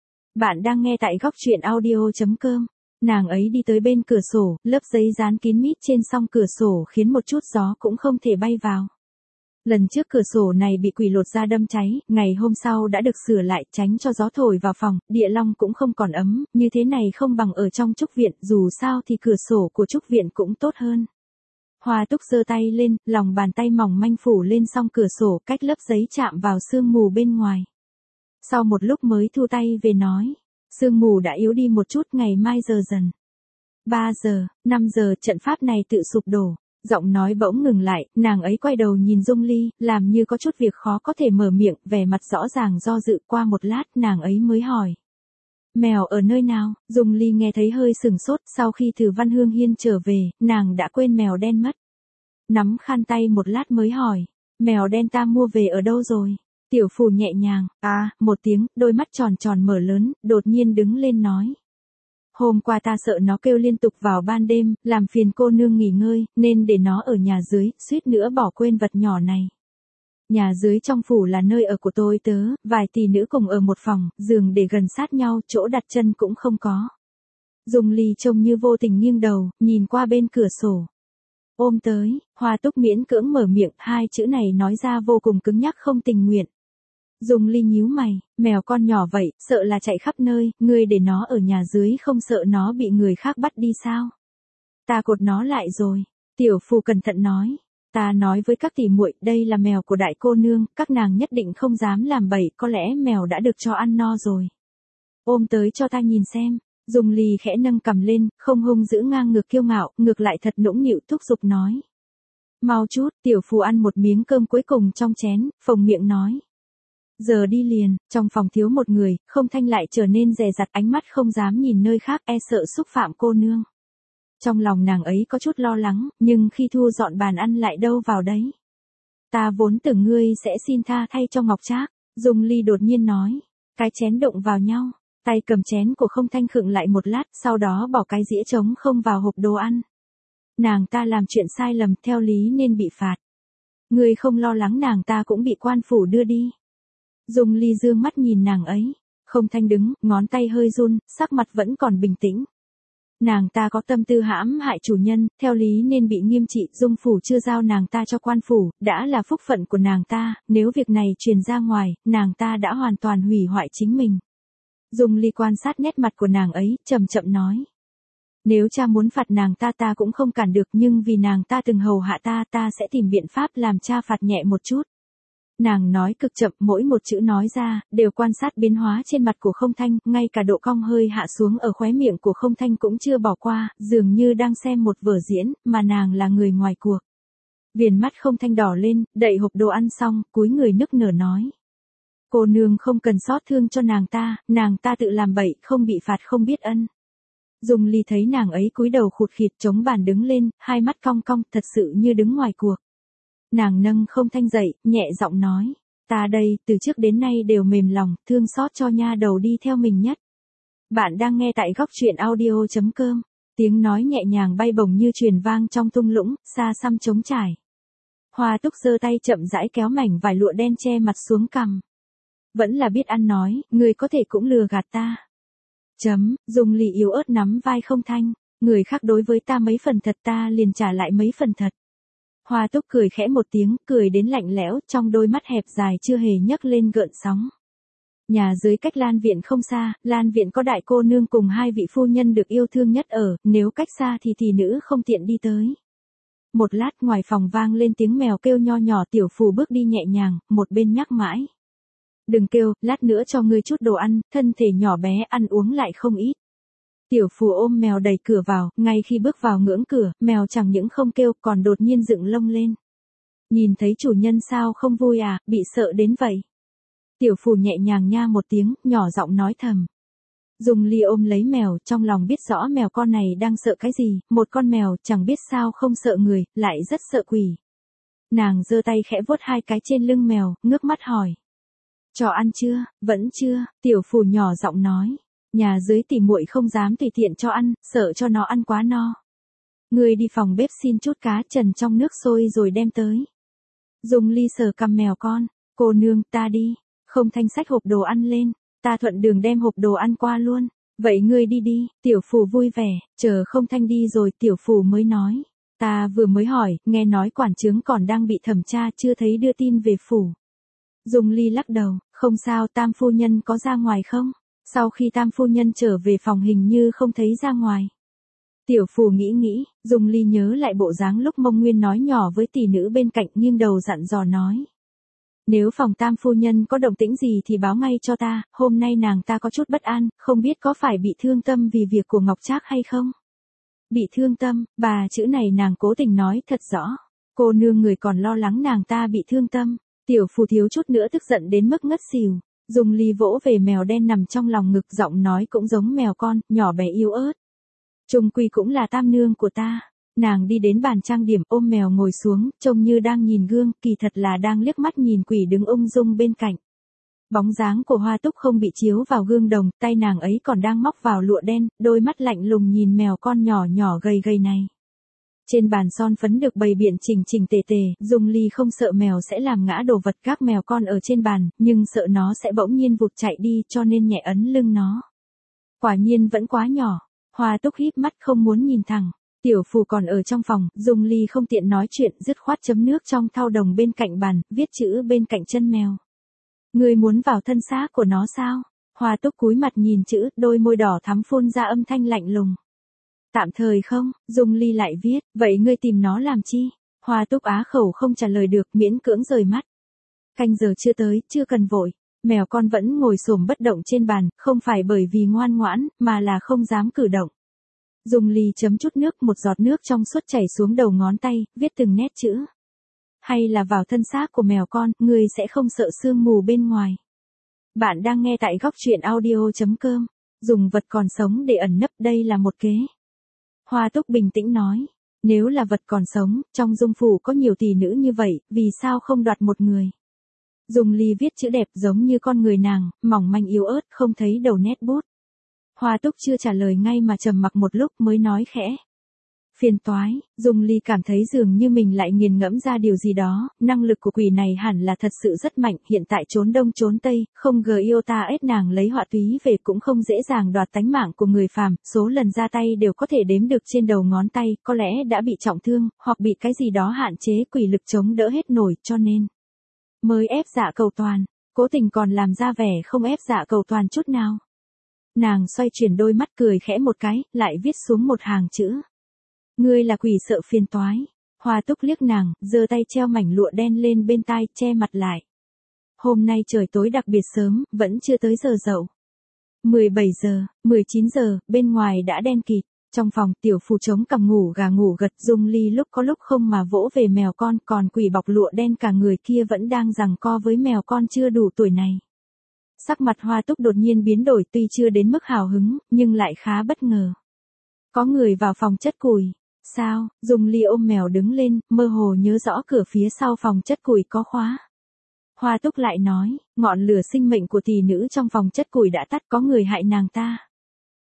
S1: Bạn đang nghe tại góc truyện audio.com. Nàng ấy đi tới bên cửa sổ, lớp giấy dán kín mít trên song cửa sổ khiến một chút gió cũng không thể bay vào. Lần trước cửa sổ này bị quỷ lột ra đâm cháy, ngày hôm sau đã được sửa lại, tránh cho gió thổi vào phòng, địa long cũng không còn ấm, như thế này không bằng ở trong trúc viện, dù sao thì cửa sổ của trúc viện cũng tốt hơn. Hoa Túc giơ tay lên, lòng bàn tay mỏng manh phủ lên song cửa sổ, cách lớp giấy chạm vào sương mù bên ngoài. Sau một lúc mới thu tay về nói, sương mù đã yếu đi một chút, ngày mai giờ dần. 3 giờ, 5 giờ, trận pháp này tự sụp đổ. Giọng nói bỗng ngừng lại, nàng ấy quay đầu nhìn Dung Ly, làm như có chút việc khó có thể mở miệng, vẻ mặt rõ ràng do dự. Qua một lát nàng ấy mới hỏi. Mèo ở nơi nào? Dung Ly nghe thấy hơi sừng sốt, sau khi từ Văn Hương Hiên trở về, nàng đã quên mèo đen mất. Nắm khăn tay một lát mới hỏi, mèo đen ta mua về ở đâu rồi? Tiểu Phù nhẹ nhàng, một tiếng, đôi mắt tròn tròn mở lớn, đột nhiên đứng lên nói. Hôm qua ta sợ nó kêu liên tục vào ban đêm, làm phiền cô nương nghỉ ngơi, nên để nó ở nhà dưới, suýt nữa bỏ quên vật nhỏ này. Nhà dưới trong phủ là nơi ở của tôi tớ, vài tỷ nữ cùng ở một phòng, giường để gần sát nhau, chỗ đặt chân cũng không có. Dung Ly trông như vô tình nghiêng đầu, nhìn qua bên cửa sổ. Ôm tới, Hoa Túc miễn cưỡng mở miệng, hai chữ này nói ra vô cùng cứng nhắc không tình nguyện. Dung Ly nhíu mày, mèo con nhỏ vậy, sợ là chạy khắp nơi, ngươi để nó ở nhà dưới không sợ nó bị người khác bắt đi sao? Ta cột nó lại rồi. Tiểu Phù cẩn thận nói. Ta nói với các tỷ muội, đây là mèo của đại cô nương, các nàng nhất định không dám làm bậy, có lẽ mèo đã được cho ăn no rồi. Ôm tới cho ta nhìn xem. Dung Ly khẽ nâng cầm lên, không hung dữ ngang ngược kiêu ngạo, ngược lại thật nũng nịu thúc giục nói. Mau chút, Tiểu Phù ăn một miếng cơm cuối cùng trong chén, phồng miệng nói. Giờ đi liền, trong phòng thiếu một người, Không Thanh lại trở nên dè dặt, ánh mắt không dám nhìn nơi khác, e sợ xúc phạm cô nương. Trong lòng nàng ấy có chút lo lắng, nhưng khi thu dọn bàn ăn lại đâu vào đấy. Ta vốn tưởng ngươi sẽ xin tha thay cho Ngọc Trác. Dung Ly đột nhiên nói. Cái chén đụng vào nhau, tay cầm chén của Không Thanh khựng lại một lát, sau đó bỏ cái dĩa trống không vào hộp đồ ăn. Nàng ta làm chuyện sai lầm, theo lý nên bị phạt. Ngươi không lo lắng nàng ta cũng bị quan phủ đưa đi. Dung Ly dương mắt nhìn nàng ấy. Không Thanh đứng, ngón tay hơi run, sắc mặt vẫn còn bình tĩnh. Nàng ta có tâm tư hãm hại chủ nhân, theo lý nên bị nghiêm trị, Dung phủ chưa giao nàng ta cho quan phủ, đã là phúc phận của nàng ta, nếu việc này truyền ra ngoài, nàng ta đã hoàn toàn hủy hoại chính mình. Dung Ly quan sát nét mặt của nàng ấy, chậm chậm nói. Nếu cha muốn phạt nàng ta cũng không cản được, nhưng vì nàng ta từng hầu hạ ta sẽ tìm biện pháp làm cha phạt nhẹ một chút. Nàng nói cực chậm, mỗi một chữ nói ra, đều quan sát biến hóa trên mặt của Không Thanh, ngay cả độ cong hơi hạ xuống ở khóe miệng của Không Thanh cũng chưa bỏ qua, dường như đang xem một vở diễn, mà nàng là người ngoài cuộc. Viền mắt Không Thanh đỏ lên, đậy hộp đồ ăn xong, cúi người nức nở nói. Cô nương không cần xót thương cho nàng ta tự làm bậy, không bị phạt không biết ân. Dung Ly thấy nàng ấy cúi đầu khụt khịt chống bàn đứng lên, hai mắt cong cong, thật sự như đứng ngoài cuộc. Nàng nâng Không Thanh dậy, nhẹ giọng nói, ta đây, từ trước đến nay đều mềm lòng, thương xót cho nha đầu đi theo mình nhất. Bạn đang nghe tại góc truyện audio.com. Tiếng nói nhẹ nhàng bay bổng như truyền vang trong thung lũng, xa xăm trống trải. Hoa Túc giơ tay chậm rãi kéo mảnh vải lụa đen che mặt xuống cằm. Vẫn là biết ăn nói, người có thể cũng lừa gạt ta. Dung Ly yếu ớt nắm vai Không Thanh, người khác đối với ta mấy phần thật ta liền trả lại mấy phần thật. Hoa Túc cười khẽ một tiếng, cười đến lạnh lẽo, trong đôi mắt hẹp dài chưa hề nhấc lên gợn sóng. Nhà dưới cách Lan Viện không xa, Lan Viện có đại cô nương cùng hai vị phu nhân được yêu thương nhất ở, nếu cách xa thì tỷ nữ không tiện đi tới. Một lát ngoài phòng vang lên tiếng mèo kêu nho nhỏ, Tiểu Phù bước đi nhẹ nhàng, một bên nhắc mãi. Đừng kêu, lát nữa cho ngươi chút đồ ăn, thân thể nhỏ bé ăn uống lại không ít. Tiểu Phù ôm mèo đẩy cửa vào, ngay khi bước vào ngưỡng cửa, mèo chẳng những không kêu còn đột nhiên dựng lông lên. Nhìn thấy chủ nhân sao không vui à, bị sợ đến vậy. Tiểu Phù nhẹ nhàng nha một tiếng, nhỏ giọng nói thầm. Dung Ly ôm lấy mèo, trong lòng biết rõ mèo con này đang sợ cái gì, một con mèo chẳng biết sao không sợ người, lại rất sợ quỷ. Nàng giơ tay khẽ vuốt hai cái trên lưng mèo, ngước mắt hỏi. Cho ăn chưa, vẫn chưa, Tiểu Phù nhỏ giọng nói. Nhà dưới tỷ muội không dám tùy tiện cho ăn, sợ cho nó ăn quá no. Người đi phòng bếp xin chút cá trần trong nước sôi rồi đem tới. Dung Ly sờ cằm mèo con, cô nương ta đi. Không Thanh xách hộp đồ ăn lên, ta thuận đường đem hộp đồ ăn qua luôn. Vậy ngươi đi đi, Tiểu Phù vui vẻ, chờ Không Thanh đi rồi Tiểu Phù mới nói. Ta vừa mới hỏi, nghe nói quản trướng còn đang bị thẩm tra chưa thấy đưa tin về phủ. Dung Ly lắc đầu, không sao, Tam phu nhân có ra ngoài không? Sau khi Tam phu nhân trở về phòng hình như không thấy ra ngoài. Tiểu Phù nghĩ, Dung Ly nhớ lại bộ dáng lúc Mông Nguyên nói nhỏ với tỷ nữ bên cạnh, nghiêng đầu dặn dò nói. Nếu phòng Tam phu nhân có động tĩnh gì thì báo ngay cho ta, hôm nay nàng ta có chút bất an, không biết có phải bị thương tâm vì việc của Ngọc Trác hay không? Bị thương tâm, bà chữ này nàng cố tình nói thật rõ. Cô nương người còn lo lắng nàng ta bị thương tâm. Tiểu Phù thiếu chút nữa tức giận đến mức ngất xỉu. Dung Ly vỗ về mèo đen nằm trong lòng ngực, giọng nói cũng giống mèo con, nhỏ bé yếu ớt. Trung quy cũng là tam nương của ta. Nàng đi đến bàn trang điểm, ôm mèo ngồi xuống, trông như đang nhìn gương, kỳ thật là đang liếc mắt nhìn quỷ đứng ung dung bên cạnh. Bóng dáng của Hoa Túc không bị chiếu vào gương đồng, tay nàng ấy còn đang móc vào lụa đen, đôi mắt lạnh lùng nhìn mèo con nhỏ nhỏ gầy gầy này. Trên bàn son phấn được bày biện chỉnh chỉnh tề tề, Dung Ly không sợ mèo sẽ làm ngã đồ vật các mèo con ở trên bàn, nhưng sợ nó sẽ bỗng nhiên vụt chạy đi cho nên nhẹ ấn lưng nó. Quả nhiên vẫn quá nhỏ. Hoa Túc híp mắt không muốn nhìn thẳng. Tiểu Phù còn ở trong phòng, Dung Ly không tiện nói chuyện, dứt khoát chấm nước trong thau đồng bên cạnh bàn, viết chữ bên cạnh chân mèo. Ngươi muốn vào thân xác của nó sao? Hoa Túc cúi mặt nhìn chữ, đôi môi đỏ thắm phun ra âm thanh lạnh lùng. Tạm thời không, Dung Ly lại viết, vậy ngươi tìm nó làm chi? Hoa Túc á khẩu không trả lời được, miễn cưỡng rời mắt. Canh giờ chưa tới, chưa cần vội. Mèo con vẫn ngồi xổm bất động trên bàn, không phải bởi vì ngoan ngoãn, mà là không dám cử động. Dung Ly chấm chút nước, một giọt nước trong suốt chảy xuống đầu ngón tay, viết từng nét chữ. Hay là vào thân xác của mèo con, ngươi sẽ không sợ sương mù bên ngoài. Bạn đang nghe tại góc truyện audio.com. Dùng vật còn sống để ẩn nấp, đây là một kế. Hoa Túc bình tĩnh nói. Nếu là vật còn sống, trong Dung phủ có nhiều tỷ nữ như vậy, vì sao không đoạt một người? Dung Ly viết chữ đẹp giống như con người nàng, mỏng manh yếu ớt, không thấy đầu nét bút. Hoa Túc chưa trả lời ngay mà trầm mặc một lúc mới nói khẽ. Phiền toái, Dung Ly cảm thấy dường như mình lại nghiền ngẫm ra điều gì đó, năng lực của quỷ này hẳn là thật sự rất mạnh, hiện tại trốn đông trốn tây, không gờ yêu ta ép nàng lấy họa túy về cũng không dễ dàng đoạt tánh mạng của người phàm, số lần ra tay đều có thể đếm được trên đầu ngón tay, có lẽ đã bị trọng thương, hoặc bị cái gì đó hạn chế quỷ lực chống đỡ hết nổi, cho nên mới ép dạ cầu toàn, cố tình còn làm ra vẻ không ép dạ cầu toàn chút nào. Nàng xoay chuyển đôi mắt cười khẽ một cái, lại viết xuống một hàng chữ. Ngươi là quỷ sợ phiền toái. Hoa Túc liếc nàng, giơ tay treo mảnh lụa đen lên bên tai, che mặt lại. Hôm nay trời tối đặc biệt sớm, vẫn chưa tới giờ dậu. 17 giờ, 19 giờ, bên ngoài đã đen kịt. Trong phòng, Tiểu Phù chống cằm ngủ gà ngủ gật, Dung Ly lúc có lúc không mà vỗ về mèo con, còn quỷ bọc lụa đen cả người kia vẫn đang giằng co với mèo con chưa đủ tuổi này. Sắc mặt Hoa Túc đột nhiên biến đổi, tuy chưa đến mức hào hứng, nhưng lại khá bất ngờ. Có người vào phòng chất củi. Sao? Dung Ly ôm mèo đứng lên, mơ hồ nhớ rõ cửa phía sau phòng chất củi có khóa. Hoa Túc lại nói, ngọn lửa sinh mệnh của tỷ nữ trong phòng chất củi đã tắt, có người hại nàng ta.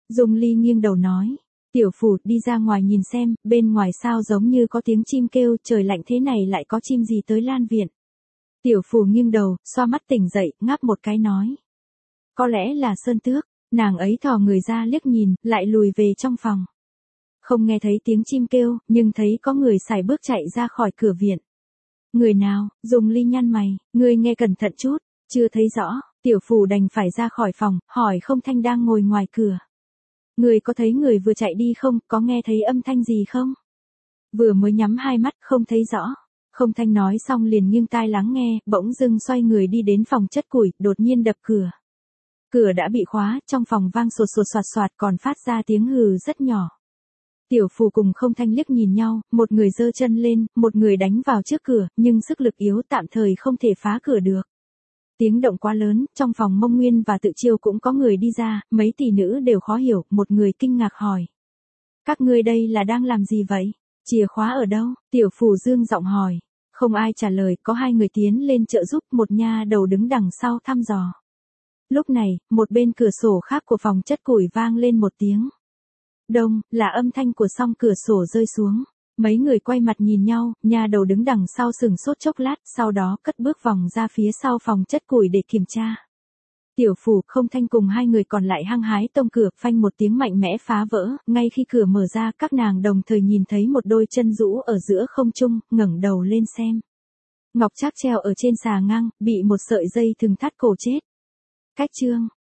S1: Dung Ly nghiêng đầu nói. Tiểu Phủ đi ra ngoài nhìn xem, bên ngoài sao giống như có tiếng chim kêu, trời lạnh thế này lại có chim gì tới Lan viện. Tiểu Phủ nghiêng đầu, xoa mắt tỉnh dậy, ngáp một cái nói. Có lẽ là Sơn Tước, nàng ấy thò người ra liếc nhìn, lại lùi về trong phòng. Không nghe thấy tiếng chim kêu, nhưng thấy có người sải bước chạy ra khỏi cửa viện. Người nào? Dung Ly nhăn mày, ngươi nghe cẩn thận chút, chưa thấy rõ, Tiểu Phủ đành phải ra khỏi phòng, hỏi Không Thanh đang ngồi ngoài cửa. Người có thấy người vừa chạy đi không, có nghe thấy âm thanh gì không? Vừa mới nhắm hai mắt, không thấy rõ. Không Thanh nói xong liền nghiêng tai lắng nghe, bỗng dưng xoay người đi đến phòng chất củi, đột nhiên đập cửa. Cửa đã bị khóa, trong phòng vang sột sột soạt soạt còn phát ra tiếng hừ rất nhỏ. Tiểu Phủ cùng Không Thanh liếc nhìn nhau, một người giơ chân lên, một người đánh vào trước cửa, nhưng sức lực yếu tạm thời không thể phá cửa được. Tiếng động quá lớn, trong phòng Mông Nguyên và Tự Chiêu cũng có người đi ra, mấy tỷ nữ đều khó hiểu, một người kinh ngạc hỏi. Các ngươi đây là đang làm gì vậy? Chìa khóa ở đâu? Tiểu Phủ dương giọng hỏi. Không ai trả lời, có hai người tiến lên trợ giúp, một nha đầu đứng đằng sau thăm dò. Lúc này, một bên cửa sổ khác của phòng chất củi vang lên một tiếng. Đông, là âm thanh của song cửa sổ rơi xuống. Mấy người quay mặt nhìn nhau, nha đầu đứng đằng sau sừng sốt chốc lát, sau đó cất bước vòng ra phía sau phòng chất củi để kiểm tra. Tiểu Phủ, Không Thanh cùng hai người còn lại hăng hái tông cửa, phanh một tiếng mạnh mẽ phá vỡ, ngay khi cửa mở ra các nàng đồng thời nhìn thấy một đôi chân rũ ở giữa không trung, ngẩng đầu lên xem. Ngọc Trác treo ở trên xà ngang, bị một sợi dây thừng thắt cổ chết. Cách chương